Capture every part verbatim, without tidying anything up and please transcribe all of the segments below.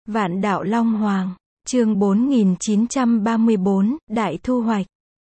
Vạn đạo Long Hoàng, chương bốn nghìn chín trăm ba mươi tư, Đại thu hoạch.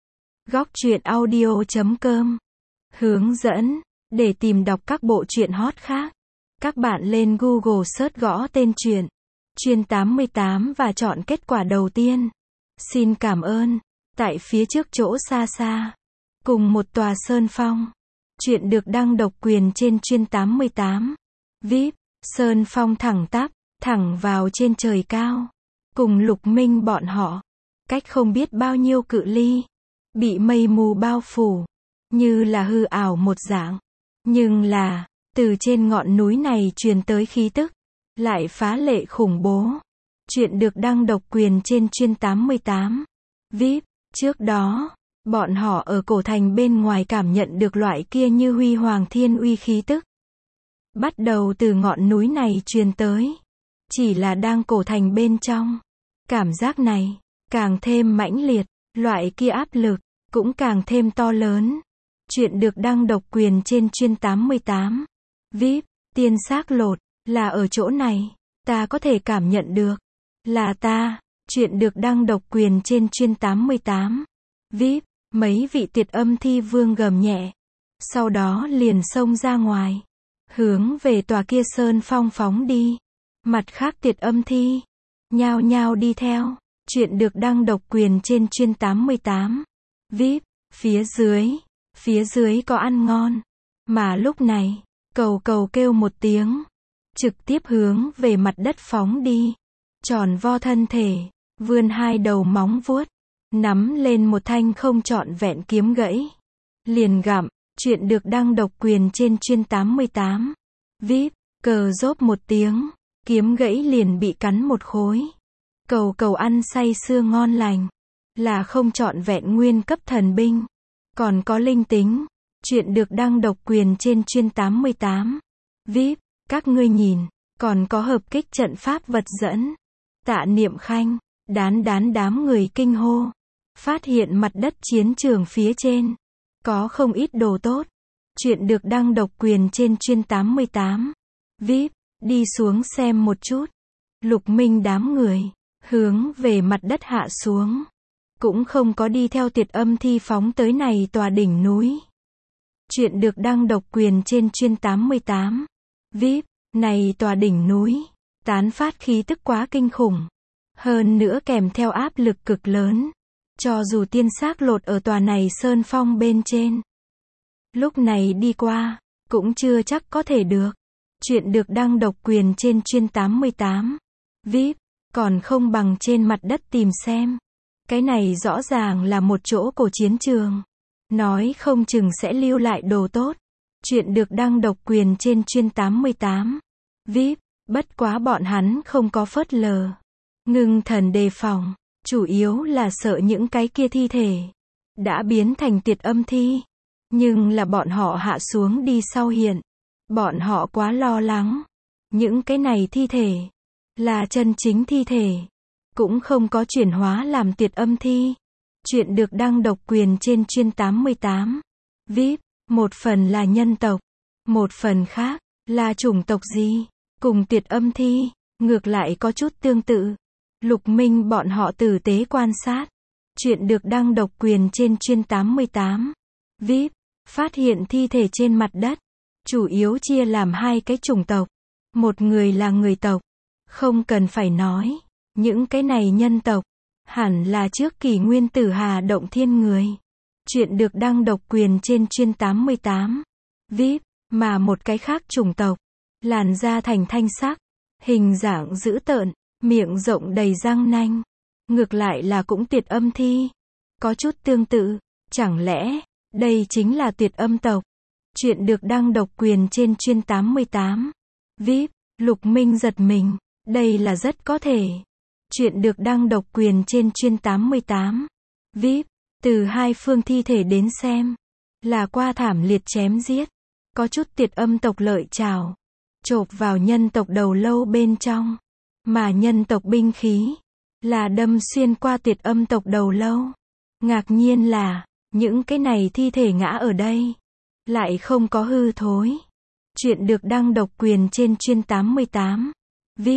Góc truyện audio chấm com. Hướng dẫn, để tìm đọc các bộ truyện hot khác, các bạn lên Google search gõ tên truyện, Chuyên tám mươi tám và chọn kết quả đầu tiên. Xin cảm ơn. Tại phía trước chỗ xa xa, cùng một tòa sơn phong, truyện được đăng độc quyền trên Chuyên tám mươi tám. vê i pê, sơn phong thẳng tắp, thẳng vào trên trời cao. Cùng Lục Minh bọn họ, cách không biết bao nhiêu cự ly, bị mây mù bao phủ, như là hư ảo một dạng. Nhưng là, từ trên ngọn núi này truyền tới khí tức, lại phá lệ khủng bố. Chuyện được đăng độc quyền trên Chuyên tám mươi tám. vê i pê, trước đó, bọn họ ở cổ thành bên ngoài cảm nhận được loại kia như huy hoàng thiên uy khí tức. Bắt đầu từ ngọn núi này truyền tới. Chỉ là đang cổ thành bên trong, cảm giác này, càng thêm mãnh liệt, loại kia áp lực, cũng càng thêm to lớn. Chuyện được đăng độc quyền trên Chuyên tám mươi tám. vê i pê, tiên xác lột, là ở chỗ này, ta có thể cảm nhận được. Là ta, chuyện được đăng độc quyền trên Chuyên tám mươi tám. vê i pê, mấy vị Tiệt Âm Thi Vương gầm nhẹ. Sau đó liền xông ra ngoài, hướng về tòa kia sơn phong phóng đi. Mặt khác Tiệt Âm Thi, nhao nhao đi theo. Chuyện được đăng độc quyền trên Chuyên tám mươi tám. vê i pê, phía dưới, phía dưới có ăn ngon. Mà lúc này, cầu cầu kêu một tiếng, trực tiếp hướng về mặt đất phóng đi. Tròn vo thân thể, vươn hai đầu móng vuốt, nắm lên một thanh không trọn vẹn kiếm gãy. Liền gặm. Chuyện được đăng độc quyền trên Chuyên tám mươi tám. vê i pê, cờ rốp một tiếng, kiếm gãy liền bị cắn một khối. Cầu cầu ăn say sưa ngon lành, là không trọn vẹn nguyên cấp thần binh, còn có linh tính. Chuyện được đăng độc quyền trên Chuyên tám mươi tám. vê i pê, các ngươi nhìn, còn có hợp kích trận pháp vật dẫn. Tạ Niệm Khanh, đán đán đám người kinh hô. Phát hiện mặt đất chiến trường phía trên, có không ít đồ tốt. Chuyện được đăng độc quyền trên Chuyên tám mươi tám. vê i pê, đi xuống xem một chút. Lục Minh đám người, hướng về mặt đất hạ xuống. Cũng không có đi theo Tiệt Âm Thi phóng tới này tòa đỉnh núi. Chuyện được đăng độc quyền trên Chuyên tám mươi tám. vê i pê, này tòa đỉnh núi, tán phát khí tức quá kinh khủng. Hơn nữa kèm theo áp lực cực lớn. Cho dù tiên xác lột ở tòa này sơn phong bên trên, lúc này đi qua, cũng chưa chắc có thể được. Chuyện được đăng độc quyền trên Chuyên tám mươi tám. vê i pê, còn không bằng trên mặt đất tìm xem. Cái này rõ ràng là một chỗ cổ chiến trường. Nói không chừng sẽ lưu lại đồ tốt. Chuyện được đăng độc quyền trên Chuyên tám mươi tám. vê i pê, bất quá bọn hắn không có phớt lờ. Ngưng thần đề phòng. Chủ yếu là sợ những cái kia thi thể đã biến thành Tiệt Âm Thi. Nhưng là bọn họ hạ xuống đi sau hiện, bọn họ quá lo lắng. Những cái này thi thể là chân chính thi thể, cũng không có chuyển hóa làm Tiệt Âm Thi. Chuyện được đăng độc quyền trên Chuyên tám mươi tám. vê i pê, một phần là nhân tộc, một phần khác là chủng tộc gì, cùng Tiệt Âm Thi ngược lại có chút tương tự. Lục Minh bọn họ tử tế quan sát. Chuyện được đăng độc quyền trên Chuyên tám mươi tám. vê i pê, phát hiện thi thể trên mặt đất, chủ yếu chia làm hai cái chủng tộc. Một người là người tộc. Không cần phải nói, những cái này nhân tộc, hẳn là trước kỷ nguyên Tử Hà Động Thiên người. Chuyện được đăng độc quyền trên Chuyên tám mươi tám. vê i pê, mà một cái khác chủng tộc, làn da thành thanh sắc, hình dạng dữ tợn, miệng rộng đầy răng nanh. Ngược lại là cũng Tiệt Âm Thi. Có chút tương tự. Chẳng lẽ, đây chính là Tiệt Âm tộc? Chuyện được đăng độc quyền trên Chuyên tám mươi tám. vê i pê, Lục Minh giật mình. Đây là rất có thể. Chuyện được đăng độc quyền trên Chuyên tám mươi tám. vê i pê, từ hai phương thi thể đến xem, là qua thảm liệt chém giết. Có chút Tiệt Âm tộc lợi chảo, chộp vào nhân tộc đầu lâu bên trong. Mà nhân tộc binh khí, là đâm xuyên qua Tiệt Âm tộc đầu lâu. Ngạc nhiên là, những cái này thi thể ngã ở đây, lại không có hư thối. Chuyện được đăng độc quyền trên Chuyên tám mươi tám. vê i pê,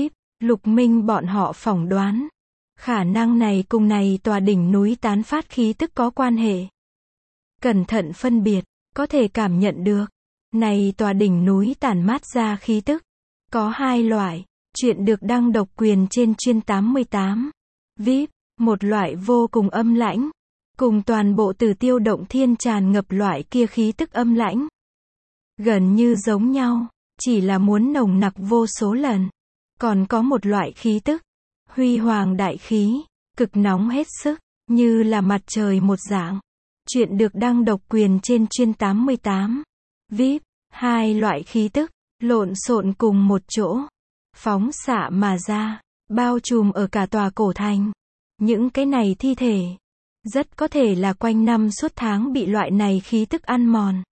Lục Minh bọn họ phỏng đoán, khả năng này cùng này tòa đỉnh núi tán phát khí tức có quan hệ. Cẩn thận phân biệt, có thể cảm nhận được, này tòa đỉnh núi tản mát ra khí tức. Có hai loại, chuyện được đăng độc quyền trên chuyên tám mươi tám. vê i pê, một loại vô cùng âm lãnh, cùng toàn bộ Tử Tiêu Động Thiên tràn ngập loại kia khí tức âm lãnh. Gần như giống nhau, chỉ là muốn nồng nặc vô số lần. Còn có một loại khí tức, huy hoàng đại khí, cực nóng hết sức, như là mặt trời một dạng. Chuyện được đăng độc quyền trên chuyên tám mươi tám. vê i pê, hai loại khí tức, lộn xộn cùng một chỗ, phóng xạ mà ra, bao trùm ở cả tòa cổ thành. Những cái này thi thể, rất có thể là quanh năm suốt tháng bị loại này khí tức ăn mòn,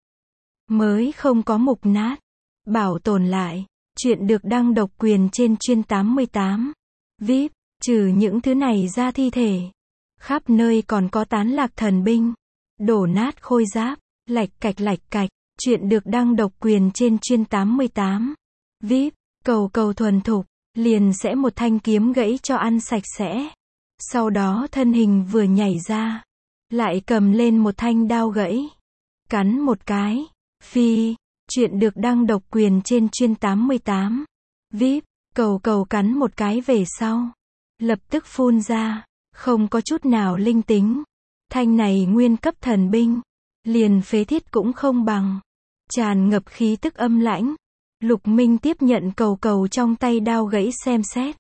mới không có mục nát, bảo tồn lại. Chuyện được đăng độc quyền trên chuyên tám mươi tám. vê i pê, trừ những thứ này ra thi thể, khắp nơi còn có tán lạc thần binh, đổ nát khôi giáp, lạch cạch lạch cạch. Chuyện được đăng độc quyền trên chuyên tám mươi tám. vê i pê, cầu cầu thuần thục, liền sẽ một thanh kiếm gãy cho ăn sạch sẽ. Sau đó thân hình vừa nhảy ra, lại cầm lên một thanh đao gãy, cắn một cái, phi. Chuyện được đăng độc quyền trên chuyên tám mươi tám. vê i pê, cầu cầu cắn một cái về sau, lập tức phun ra, không có chút nào linh tính. Thanh này nguyên cấp thần binh, liền phế thiết cũng không bằng, tràn ngập khí tức âm lãnh. Lục Minh tiếp nhận cầu cầu trong tay đao gãy xem xét.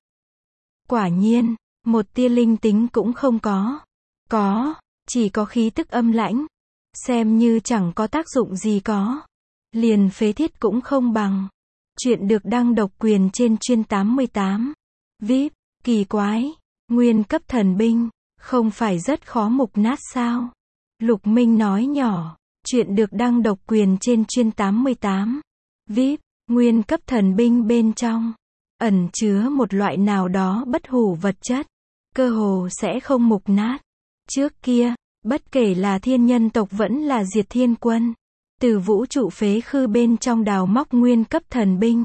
Quả nhiên, một tia linh tính cũng không có. Có, chỉ có khí tức âm lãnh. Xem như chẳng có tác dụng gì có. Liền phế thiết cũng không bằng. Chuyện được đăng độc quyền trên chuyên tám mươi tám. vê i pê, kỳ quái, nguyên cấp thần binh, không phải rất khó mục nát sao? Lục Minh nói nhỏ. Chuyện được đăng độc quyền trên chuyên tám mươi tám. vê i pê, nguyên cấp thần binh bên trong, ẩn chứa một loại nào đó bất hủ vật chất, cơ hồ sẽ không mục nát. Trước kia, bất kể là thiên nhân tộc vẫn là diệt thiên quân, từ vũ trụ phế khư bên trong đào móc nguyên cấp thần binh,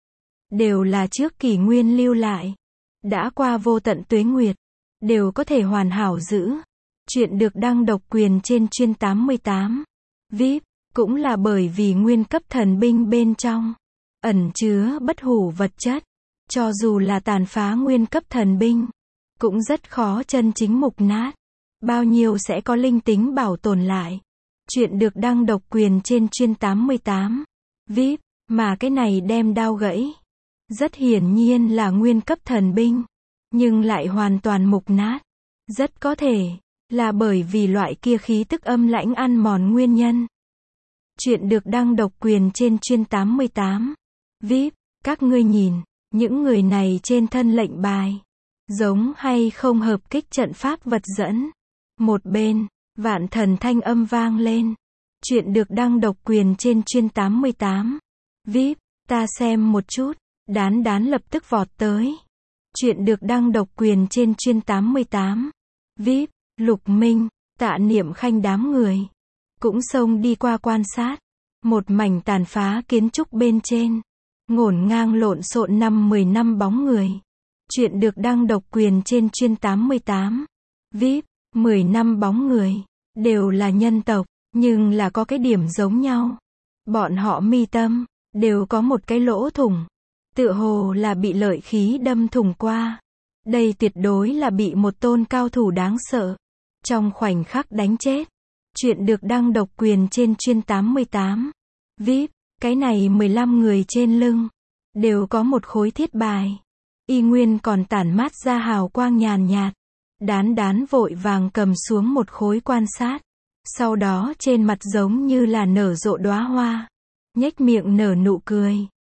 đều là trước kỷ nguyên lưu lại, đã qua vô tận tuế nguyệt, đều có thể hoàn hảo giữ. Chuyện được đăng độc quyền trên chuyên tám mươi tám. vê i pê, cũng là bởi vì nguyên cấp thần binh bên trong, ẩn chứa bất hủ vật chất, cho dù là tàn phá nguyên cấp thần binh, cũng rất khó chân chính mục nát, bao nhiêu sẽ có linh tính bảo tồn lại. Chuyện được đăng độc quyền trên chuyên tám mươi tám. vê i pê, mà cái này đem đao gãy, rất hiển nhiên là nguyên cấp thần binh, nhưng lại hoàn toàn mục nát. Rất có thể là bởi vì loại kia khí tức âm lãnh ăn mòn nguyên nhân. Chuyện được đăng độc quyền trên chuyên tám mươi tám. vê i pê, các ngươi nhìn, những người này trên thân lệnh bài, giống hay không hợp kích trận pháp vật dẫn. Một bên, vạn thần thanh âm vang lên. Chuyện được đăng độc quyền trên chuyên tám mươi tám. vê i pê, ta xem một chút, đán đán lập tức vọt tới. Chuyện được đăng độc quyền trên chuyên tám mươi tám. vê i pê, Lục Minh, Tạ Niệm Khanh đám người, cũng xông đi qua quan sát. Một mảnh tàn phá kiến trúc bên trên, ngổn ngang lộn xộn năm mười năm bóng người. Chuyện được đăng độc quyền trên chuyên tám mươi tám. vê i pê, mười năm bóng người, đều là nhân tộc, nhưng là có cái điểm giống nhau. Bọn họ mi tâm, đều có một cái lỗ thủng. Tựa hồ là bị lợi khí đâm thủng qua. Đây tuyệt đối là bị một tôn cao thủ đáng sợ, trong khoảnh khắc đánh chết. Chuyện được đăng độc quyền trên chuyên tám mươi tám. vê i pê, cái này mười lăm người trên lưng, đều có một khối thiết bài. Y nguyên còn tản mát ra hào quang nhàn nhạt. Đán đán vội vàng cầm xuống một khối quan sát. Sau đó trên mặt giống như là nở rộ đóa hoa. Nhếch miệng nở nụ cười.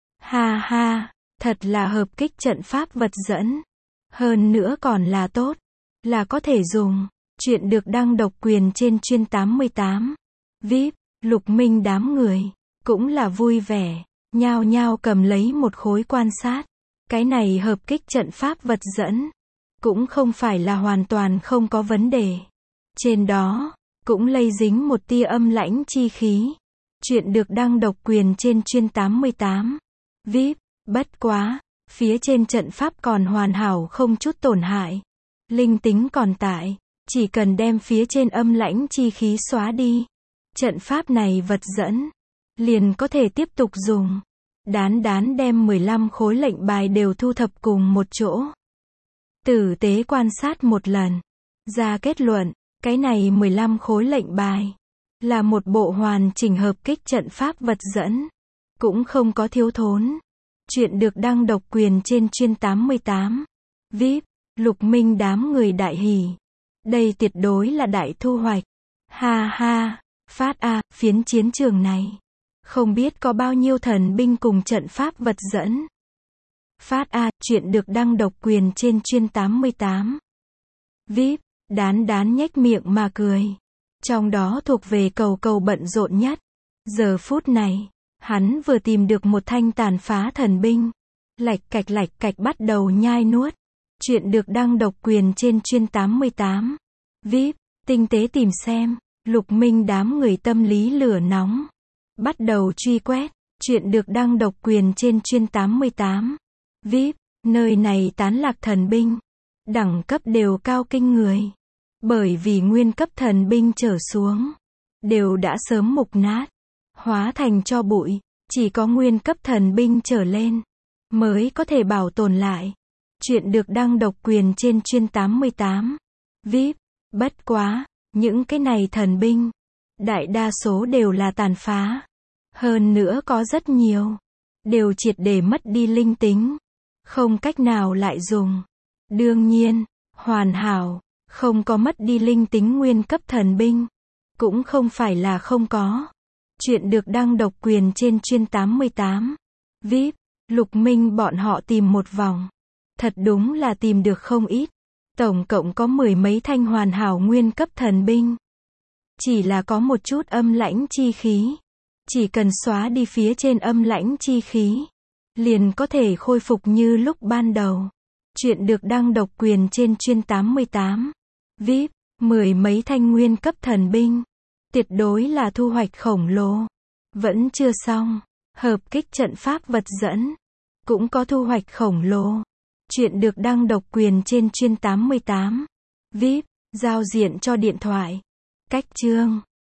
Ha ha, thật là hợp kích trận pháp vật dẫn. Hơn nữa còn là tốt, là có thể dùng. Chuyện được đăng độc quyền trên chuyên tám mươi tám. vê i pê, Lục Minh đám người, cũng là vui vẻ, nhao nhao cầm lấy một khối quan sát. Cái này hợp kích trận pháp vật dẫn, cũng không phải là hoàn toàn không có vấn đề. Trên đó, cũng lây dính một tia âm lãnh chi khí. Chuyện được đăng độc quyền trên chuyên tám mươi tám. vê i pê, bất quá, Phía trên trận pháp còn hoàn hảo không chút tổn hại. Linh tính còn tại. Chỉ cần đem phía trên âm lãnh chi khí xóa đi. Trận pháp này vật dẫn. Liền có thể tiếp tục dùng. Đán đán đem mười lăm khối lệnh bài đều thu thập cùng một chỗ. Tử tế quan sát một lần. Ra kết luận, cái này mười lăm khối lệnh bài. Là một bộ hoàn chỉnh hợp kích trận pháp vật dẫn. Cũng không có thiếu thốn. Chuyện được đăng độc quyền trên chuyên tám mươi tám. vê i pê, Lục Minh đám người đại hỉ. Đây tuyệt đối là đại thu hoạch. Ha ha, phát a, phiến chiến trường này. Không biết có bao nhiêu thần binh cùng trận pháp vật dẫn. Phát a, chuyện được đăng độc quyền trên chuyên tám mươi tám. vê i pê, đán đán nhếch miệng mà cười. Trong đó thuộc về cầu cầu bận rộn nhất. Giờ phút này, hắn vừa tìm được một thanh tàn phá thần binh. Lạch cạch lạch cạch bắt đầu nhai nuốt. Chuyện được đăng độc quyền trên chuyên tám mươi tám. vê i pê, tinh tế tìm xem. Lục Minh đám người tâm lý lửa nóng. Bắt đầu truy quét. Chuyện được đăng độc quyền trên chuyên tám mươi tám. vê i pê, nơi này tán lạc thần binh. Đẳng cấp đều cao kinh người. Bởi vì nguyên cấp thần binh trở xuống. Đều đã sớm mục nát. Hóa thành tro bụi. Chỉ có nguyên cấp thần binh trở lên. Mới có thể bảo tồn lại. Chuyện được đăng độc quyền trên chuyên tám mươi tám. vê i pê, bất quá. Những cái này thần binh. Đại đa số đều là tàn phá. Hơn nữa có rất nhiều. Đều triệt để mất đi linh tính. Không cách nào lại dùng. Đương nhiên, hoàn hảo. Không có mất đi linh tính nguyên cấp thần binh. Cũng không phải là không có. Chuyện được đăng độc quyền trên chuyên tám mươi tám. vê i pê, Lục Minh bọn họ tìm một vòng. Thật đúng là tìm được không ít. Tổng cộng có mười mấy thanh hoàn hảo nguyên cấp thần binh. Chỉ là có một chút âm lãnh chi khí. Chỉ cần xóa đi phía trên âm lãnh chi khí. Liền có thể khôi phục như lúc ban đầu. Chuyện được đăng độc quyền trên chuyên tám mươi tám. vê i pê, mười mấy thanh nguyên cấp thần binh. Tuyệt đối là thu hoạch khổng lồ. Vẫn chưa xong. Hợp kích trận pháp vật dẫn. Cũng có thu hoạch khổng lồ. Chuyện được đăng độc quyền trên chuyên tám mươi tám. vê i pê, giao diện cho điện thoại. Cách chương.